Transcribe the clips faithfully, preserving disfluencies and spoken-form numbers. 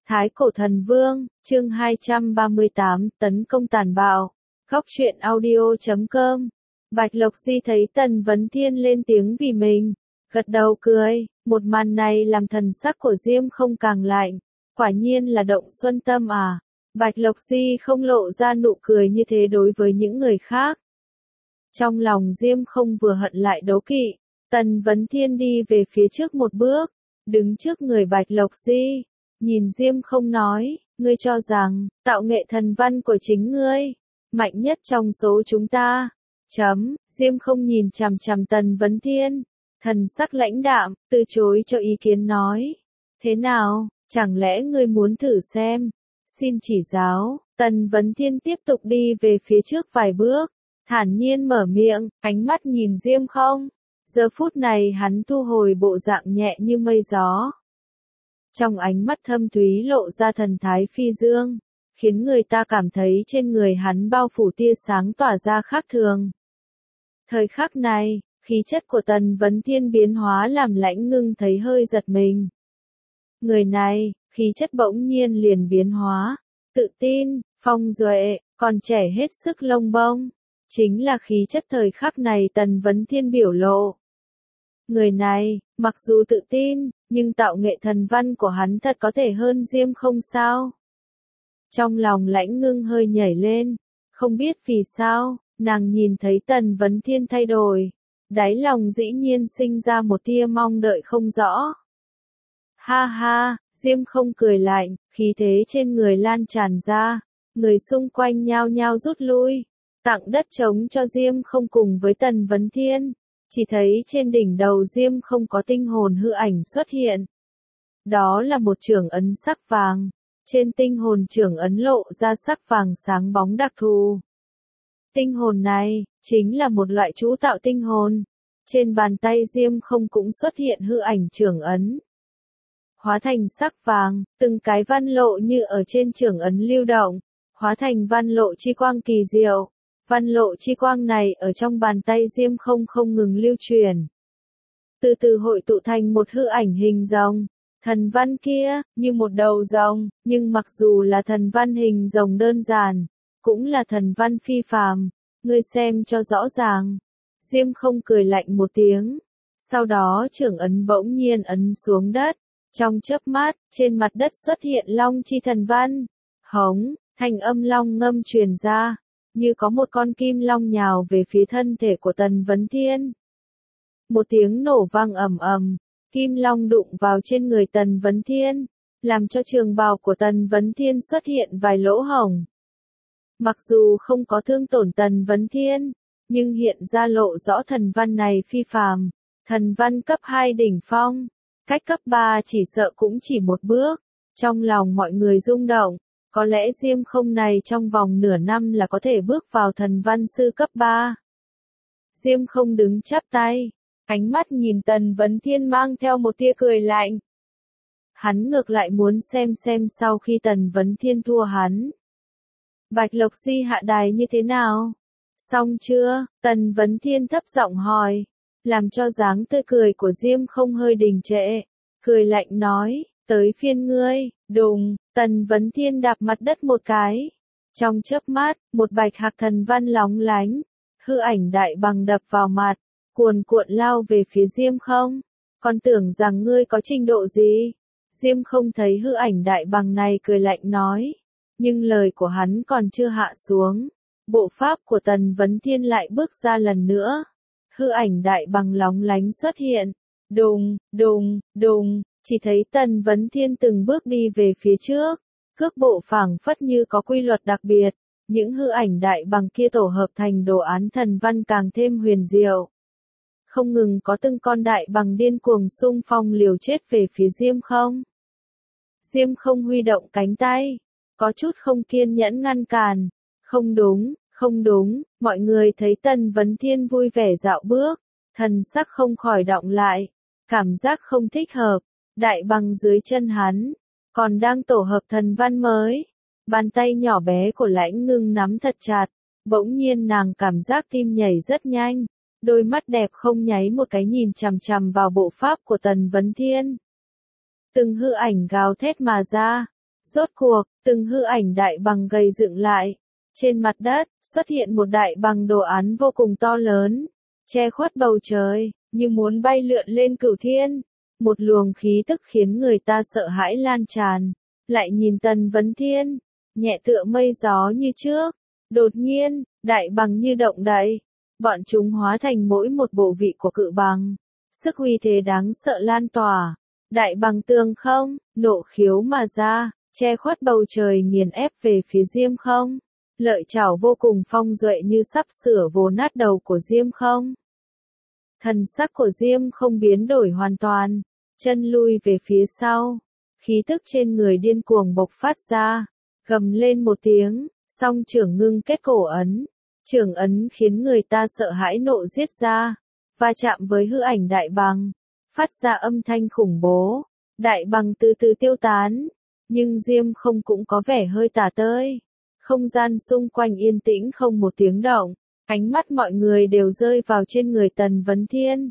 Thái cổ thần vương, chương hai trăm ba mươi tám, tấn công tàn bạo. Góc truyện audio chấm com. Bạch Lộc Di thấy Tần Vấn Thiên lên tiếng vì mình, gật đầu cười, một màn này làm thần sắc của Diêm Không càng lạnh, quả nhiên là động xuân tâm à. Bạch Lộc Di không lộ ra nụ cười như thế đối với những người khác. Trong lòng Diêm Không vừa hận lại đố kỵ, Tần Vấn Thiên đi về phía trước một bước, đứng trước người Bạch Lộc Di, nhìn Diêm Không nói, ngươi cho rằng, tạo nghệ thần văn của chính ngươi, mạnh nhất trong số chúng ta. Chấm, Diêm Không nhìn chằm chằm Tần Vấn Thiên, thần sắc lãnh đạm, từ chối cho ý kiến nói. Thế nào, chẳng lẽ ngươi muốn thử xem? Xin chỉ giáo. Tần Vấn Thiên tiếp tục đi về phía trước vài bước, thản nhiên mở miệng, ánh mắt nhìn Diêm Không. Giờ phút này hắn thu hồi bộ dạng nhẹ như mây gió. Trong ánh mắt thâm thúy lộ ra thần thái phi dương, khiến người ta cảm thấy trên người hắn bao phủ tia sáng tỏa ra khác thường. Thời khắc này, khí chất của Tần Vấn Thiên biến hóa làm Lãnh Ngưng thấy hơi giật mình. Người này, khí chất bỗng nhiên liền biến hóa, tự tin, phong duệ, còn trẻ hết sức lông bông. Chính là khí chất thời khắc này Tần Vấn Thiên biểu lộ. Người này, mặc dù tự tin, nhưng tạo nghệ thần văn của hắn thật có thể hơn Diêm Không sao? Trong lòng Lãnh Ngưng hơi nhảy lên, không biết vì sao, nàng nhìn thấy Tần Vấn Thiên thay đổi, đáy lòng dĩ nhiên sinh ra một tia mong đợi không rõ. Ha ha, Diêm Không cười lạnh, khí thế trên người lan tràn ra, người xung quanh nhao nhao rút lui, tặng đất trống cho Diêm Không cùng với Tần Vấn Thiên. Chỉ thấy trên đỉnh đầu Diêm Không có tinh hồn hư ảnh xuất hiện. Đó là một chưởng ấn sắc vàng, trên tinh hồn chưởng ấn lộ ra sắc vàng sáng bóng đặc thù. Tinh hồn này, chính là một loại chú tạo tinh hồn. Trên bàn tay Diêm Không cũng xuất hiện hư ảnh chưởng ấn. Hóa thành sắc vàng, từng cái văn lộ như ở trên chưởng ấn lưu động, hóa thành văn lộ chi quang kỳ diệu. Văn lộ chi quang này ở trong bàn tay Diêm Không không ngừng lưu truyền. Từ từ hội tụ thành một hư ảnh hình rồng. Thần văn kia, như một đầu rồng, nhưng mặc dù là thần văn hình rồng đơn giản, cũng là thần văn phi phàm. Ngươi xem cho rõ ràng. Diêm Không cười lạnh một tiếng. Sau đó chưởng ấn bỗng nhiên ấn xuống đất. Trong chớp mắt, trên mặt đất xuất hiện long chi thần văn. Hống, thanh âm long ngâm truyền ra. Như có một con kim long nhào về phía thân thể của Tần Vấn Thiên. Một tiếng nổ vang ầm ầm, kim long đụng vào trên người Tần Vấn Thiên, làm cho trường bào của Tần Vấn Thiên xuất hiện vài lỗ hổng. Mặc dù không có thương tổn Tần Vấn Thiên, nhưng hiện ra lộ rõ thần văn này phi phàm, thần văn cấp hai đỉnh phong, cách cấp ba chỉ sợ cũng chỉ một bước. Trong lòng mọi người rung động. Có lẽ Diêm Không này trong vòng nửa năm là có thể bước vào thần văn sư cấp ba. Diêm Không đứng chắp tay, ánh mắt nhìn Tần Vấn Thiên mang theo một tia cười lạnh. Hắn ngược lại muốn xem xem sau khi Tần Vấn Thiên thua hắn. Bạch Lộc Di hạ đài như thế nào? Xong chưa? Tần Vấn Thiên thấp giọng hỏi, làm cho dáng tươi cười của Diêm Không hơi đình trệ, cười lạnh nói. Tới phiên ngươi, đùng, Tần Vấn Thiên đạp mặt đất một cái. Trong chớp mắt, một bạch hạc thần văn lóng lánh, hư ảnh đại bằng đập vào mặt, cuồn cuộn lao về phía Diêm Không. Còn tưởng rằng ngươi có trình độ gì? Diêm Không thấy hư ảnh đại bằng này cười lạnh nói. Nhưng lời của hắn còn chưa hạ xuống. Bộ pháp của Tần Vấn Thiên lại bước ra lần nữa. Hư ảnh đại bằng lóng lánh xuất hiện. Đùng, đùng, đùng. Chỉ thấy Tần Vấn Thiên từng bước đi về phía trước, cước bộ phảng phất như có quy luật đặc biệt, những hư ảnh đại bằng kia tổ hợp thành đồ án thần văn càng thêm huyền diệu. Không ngừng có từng con đại bằng điên cuồng xung phong liều chết về phía Diêm Không. Diêm Không huy động cánh tay, có chút không kiên nhẫn ngăn cản. Không đúng, không đúng, mọi người thấy Tần Vấn Thiên vui vẻ dạo bước, thần sắc không khỏi động lại, cảm giác không thích hợp. Đại bằng dưới chân hắn, còn đang tổ hợp thần văn mới. Bàn tay nhỏ bé của Lãnh Ngưng nắm thật chặt, bỗng nhiên nàng cảm giác tim nhảy rất nhanh, đôi mắt đẹp không nháy một cái nhìn chằm chằm vào bộ pháp của Tần Vấn Thiên. Từng hư ảnh gào thét mà ra, Rốt cuộc, từng hư ảnh đại bằng gầy dựng lại. Trên mặt đất, xuất hiện một đại bằng đồ án vô cùng to lớn, che khuất bầu trời, như muốn bay lượn lên cửu thiên. Một luồng khí tức khiến người ta sợ hãi lan tràn. Lại nhìn Tần Vấn Thiên, nhẹ tựa mây gió như trước. Đột nhiên, đại bằng như động đậy. Bọn chúng hóa thành mỗi một bộ vị của cự bằng. Sức uy thế đáng sợ lan tỏa. Đại bằng tường không, nộ khiếu mà ra, che khuất bầu trời nghiền ép về phía Diêm Không. Lợi chảo vô cùng phong duệ như sắp sửa vồ nát đầu của Diêm Không. Thần sắc của Diêm Không biến đổi hoàn toàn, chân lui về phía sau. Khí tức trên người điên cuồng bộc phát ra, gầm lên một tiếng, song trưởng ngưng kết cổ ấn. Trưởng ấn khiến người ta sợ hãi nộ giết ra, va chạm với hư ảnh đại bằng, phát ra âm thanh khủng bố. Đại bằng từ từ tiêu tán, nhưng Diêm Không cũng có vẻ hơi tả tơi. Không gian xung quanh yên tĩnh không một tiếng động, ánh mắt mọi người đều rơi vào trên người Tần Vấn Thiên.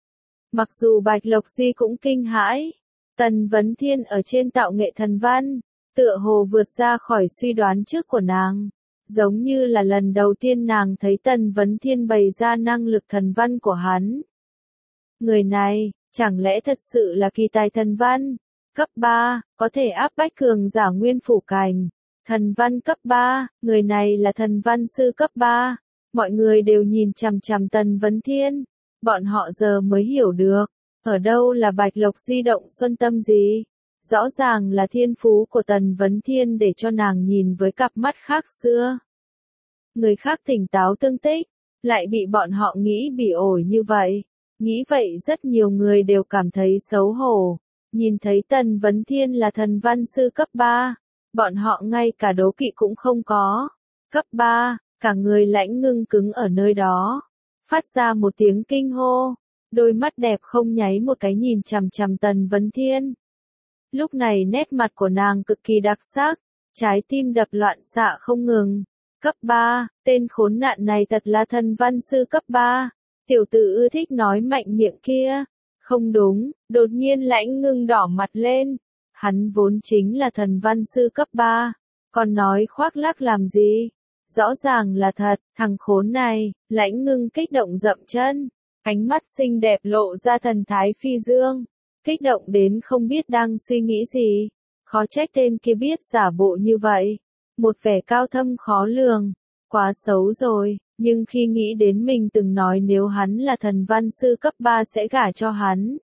Mặc dù Bạch Lộc Di cũng kinh hãi, Tần Vấn Thiên ở trên tạo nghệ thần văn, tựa hồ vượt ra khỏi suy đoán trước của nàng. Giống như là lần đầu tiên nàng thấy Tần Vấn Thiên bày ra năng lực thần văn của hắn. Người này, chẳng lẽ thật sự là kỳ tài thần văn? Cấp ba, có thể áp bách cường giả nguyên phủ cảnh. Thần văn cấp ba, người này là thần văn sư cấp ba. Mọi người đều nhìn chằm chằm Tần Vấn Thiên. Bọn họ giờ mới hiểu được, ở đâu là Bạch Lộc Di động xuân tâm gì. Rõ ràng là thiên phú của Tần Vấn Thiên để cho nàng nhìn với cặp mắt khác xưa. Người khác tỉnh táo tương tích, lại bị bọn họ nghĩ bị ổi như vậy. Nghĩ vậy rất nhiều người đều cảm thấy xấu hổ. Nhìn thấy Tần Vấn Thiên là thần văn sư cấp ba, bọn họ ngay cả đố kỵ cũng không có. Cấp ba, cả người lãnh ngưng cứng ở nơi đó, phát ra một tiếng kinh hô, đôi mắt đẹp không nháy một cái nhìn chằm chằm Tần Vấn Thiên. Lúc này nét mặt của nàng cực kỳ đặc sắc, trái tim đập loạn xạ không ngừng. Cấp ba, tên khốn nạn này thật là thần văn sư cấp ba. Tiểu tử ưa thích nói mạnh miệng kia. Không đúng, đột nhiên lãnh ngưng đỏ mặt lên. Hắn vốn chính là thần văn sư cấp ba, còn nói khoác lác làm gì? Rõ ràng là thật, thằng khốn này. Lãnh ngưng kích động dậm chân, ánh mắt xinh đẹp lộ ra thần thái phi dương, kích động đến không biết đang suy nghĩ gì. Khó trách tên kia biết giả bộ như vậy, một vẻ cao thâm khó lường, quá xấu rồi. Nhưng khi nghĩ đến mình từng nói nếu hắn là thần văn sư cấp ba sẽ gả cho hắn,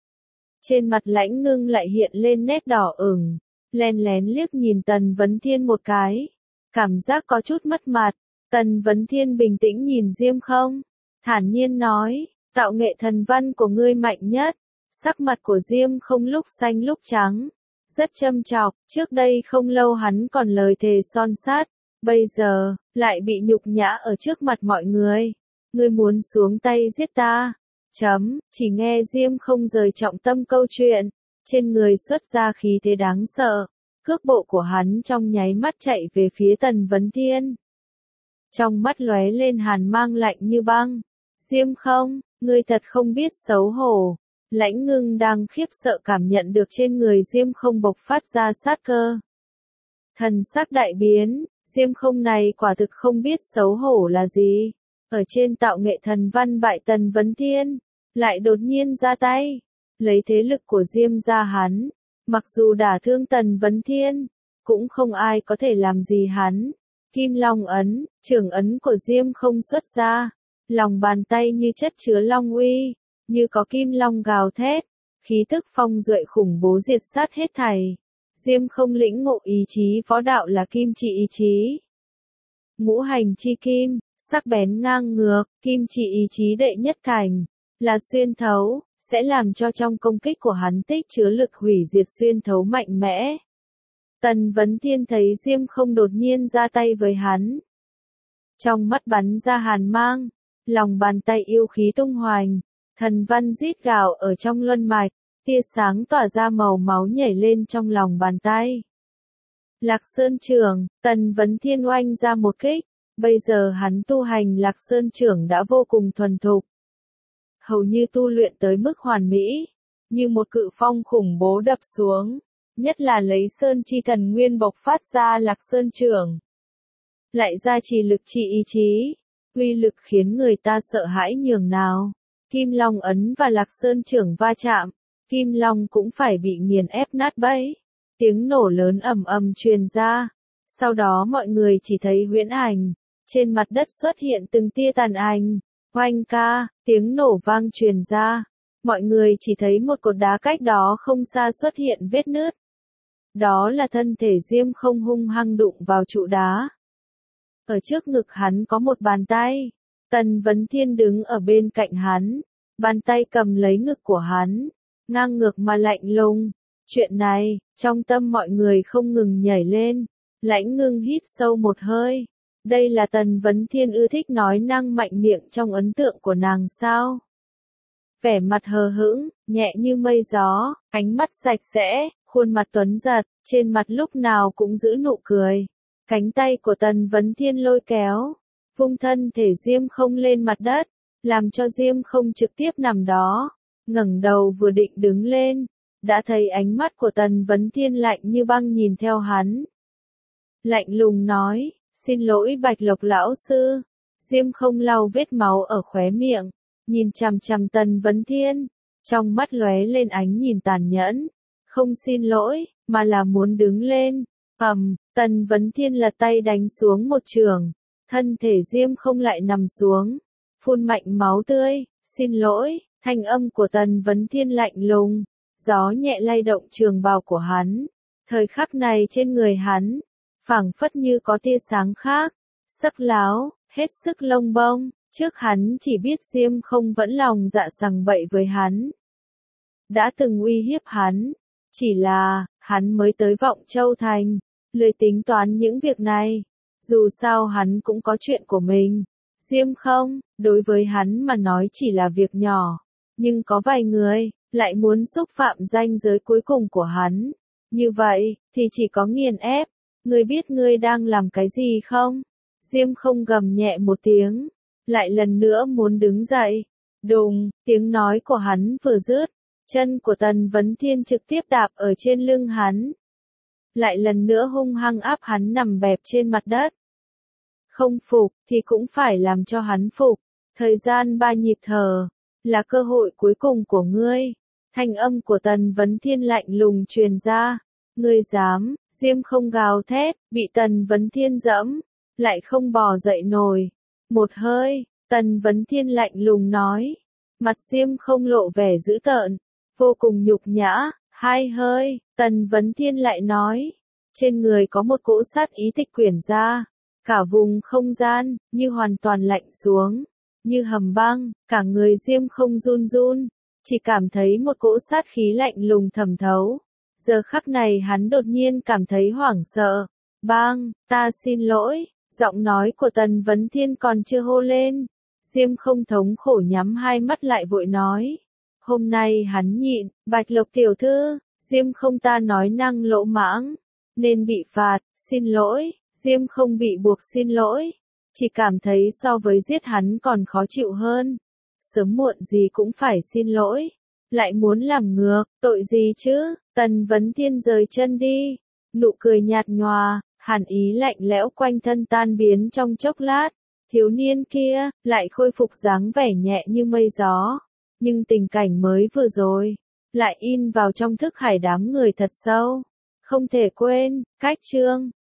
trên mặt lãnh ngưng lại hiện lên nét đỏ ửng, len lén liếc nhìn Tần Vấn Thiên một cái, cảm giác có chút mất mặt. Tần Vấn Thiên bình tĩnh nhìn Diêm Không, thản nhiên nói, tạo nghệ thần văn của ngươi mạnh nhất. Sắc mặt của Diêm Không lúc xanh lúc trắng, rất châm chọc. Trước đây không lâu hắn còn lời thề son sắt, bây giờ lại bị nhục nhã ở trước mặt mọi người. Ngươi muốn xuống tay giết ta? Chấm, chỉ nghe Diêm Không rời trọng tâm câu chuyện, trên người xuất ra khí thế đáng sợ, cước bộ của hắn trong nháy mắt chạy về phía Tần Vấn Thiên. Trong mắt lóe lên hàn mang lạnh như băng. Diêm Không, ngươi thật không biết xấu hổ. Lãnh ngưng đang khiếp sợ cảm nhận được trên người Diêm Không bộc phát ra sát cơ. Thần sắc đại biến, Diêm Không này quả thực không biết xấu hổ là gì. Ở trên tạo nghệ thần văn bại Tần Vấn Thiên, lại đột nhiên ra tay, lấy thế lực của Diêm gia hắn, mặc dù đả thương Tần Vấn Thiên, cũng không ai có thể làm gì hắn. Kim Long ấn, trường ấn của Diêm Không xuất ra, lòng bàn tay như chất chứa long uy, như có kim long gào thét, khí tức phong duệ khủng bố diệt sát hết thảy. Diêm Không lĩnh ngộ ý chí võ đạo là kim chỉ ý chí. Ngũ hành chi kim, sắc bén ngang ngược, kim chỉ ý chí đệ nhất cảnh, là xuyên thấu, sẽ làm cho trong công kích của hắn tích chứa lực hủy diệt xuyên thấu mạnh mẽ. Tần Vấn Thiên thấy Diêm Không đột nhiên ra tay với hắn, trong mắt bắn ra hàn mang, lòng bàn tay yêu khí tung hoành, thần văn rít gào ở trong luân mạch, tia sáng tỏa ra màu máu nhảy lên trong lòng bàn tay. Lạc Sơn Trưởng, Tần Vấn Thiên oanh ra một kích, bây giờ hắn tu hành Lạc Sơn Trưởng đã vô cùng thuần thục, hầu như tu luyện tới mức hoàn mỹ, như một cự phong khủng bố đập xuống, nhất là lấy Sơn Chi Thần Nguyên bộc phát ra Lạc Sơn Trưởng. Lại gia trì lực trị ý chí, uy lực khiến người ta sợ hãi nhường nào. Kim Long ấn và Lạc Sơn Trưởng va chạm, Kim Long cũng phải bị nghiền ép nát bấy. Tiếng nổ lớn ầm ầm truyền ra. Sau đó mọi người chỉ thấy huyễn ảnh, trên mặt đất xuất hiện từng tia tàn ảnh. Oanh ca, tiếng nổ vang truyền ra. Mọi người chỉ thấy một cột đá cách đó không xa xuất hiện vết nứt. Đó là thân thể Diêm Không hung hăng đụng vào trụ đá. Ở trước ngực hắn có một bàn tay. Tần Vấn Thiên đứng ở bên cạnh hắn. Bàn tay cầm lấy ngực của hắn. Ngang ngược mà lạnh lùng. Chuyện này, trong tâm mọi người không ngừng nhảy lên. Lãnh Ngưng hít sâu một hơi. Đây là Tần Vấn Thiên ưa thích nói năng mạnh miệng trong ấn tượng của nàng sao? Vẻ mặt hờ hững, nhẹ như mây gió, ánh mắt sạch sẽ, khuôn mặt tuấn giật, trên mặt lúc nào cũng giữ nụ cười. Cánh tay của Tần Vấn Thiên lôi kéo, vung thân thể Diêm Không lên mặt đất, làm cho Diêm Không trực tiếp nằm đó, ngẩng đầu vừa định đứng lên, đã thấy ánh mắt của Tần Vấn Thiên lạnh như băng nhìn theo hắn. Lạnh lùng nói, xin lỗi Bạch Lộc lão sư. Diêm Không lau vết máu ở khóe miệng, nhìn chằm chằm Tần Vấn Thiên, trong mắt lóe lên ánh nhìn tàn nhẫn. Không xin lỗi, mà là muốn đứng lên. Ầm, Tần Vấn Thiên lật tay đánh xuống một chưởng, thân thể Diêm Không lại nằm xuống, phun mạnh máu tươi. Xin lỗi, thanh âm của Tần Vấn Thiên lạnh lùng, gió nhẹ lay động trường bào của hắn. Thời khắc này trên người hắn, phảng phất như có tia sáng khác, sắc láo, hết sức lông bông. Trước hắn chỉ biết Diêm Không vẫn lòng dạ sằng bậy với hắn, đã từng uy hiếp hắn, chỉ là, hắn mới tới Vọng Châu Thành, lười tính toán những việc này, dù sao hắn cũng có chuyện của mình. Diêm Không, đối với hắn mà nói chỉ là việc nhỏ, nhưng có vài người, lại muốn xúc phạm ranh giới cuối cùng của hắn, như vậy, thì chỉ có nghiền ép. Ngươi biết ngươi đang làm cái gì không? Diêm Không gầm nhẹ một tiếng, lại lần nữa muốn đứng dậy. Đùng, tiếng nói của hắn vừa dứt, chân của Tần Vấn Thiên trực tiếp đạp ở trên lưng hắn. Lại lần nữa hung hăng áp hắn nằm bẹp trên mặt đất. Không phục, thì cũng phải làm cho hắn phục. Thời gian ba nhịp thở, là cơ hội cuối cùng của ngươi. Thanh âm của Tần Vấn Thiên lạnh lùng truyền ra. Ngươi dám, Diêm Không gào thét, bị Tần Vấn Thiên dẫm, lại không bò dậy nổi. Một hơi, Tần Vấn Thiên lạnh lùng nói. Mặt Diêm Không lộ vẻ dữ tợn, vô cùng nhục nhã. Hai hơi, Tần Vấn Thiên lại nói. Trên người có một cỗ sát ý tịch quyển ra. Cả vùng không gian, như hoàn toàn lạnh xuống. Như hầm băng, cả người Diêm Không run run. Chỉ cảm thấy một cỗ sát khí lạnh lùng thẩm thấu. Giờ khắc này hắn đột nhiên cảm thấy hoảng sợ. Bang, ta xin lỗi. Giọng nói của Tần Vấn Thiên còn chưa hô lên. Diêm Không thống khổ nhắm hai mắt lại vội nói. Hôm nay hắn nhịn, Bạch Lộc tiểu thư, Diêm Không ta nói năng lỗ mãng, nên bị phạt, xin lỗi. Diêm Không bị buộc xin lỗi, chỉ cảm thấy so với giết hắn còn khó chịu hơn. Sớm muộn gì cũng phải xin lỗi, lại muốn làm ngược, tội gì chứ? Tần Vấn Thiên rời chân đi, nụ cười nhạt nhòa, hàn ý lạnh lẽo quanh thân tan biến trong chốc lát. Thiếu niên kia, lại khôi phục dáng vẻ nhẹ như mây gió. Nhưng tình cảnh mới vừa rồi, lại in vào trong thức hải đám người thật sâu. Không thể quên, cách chương.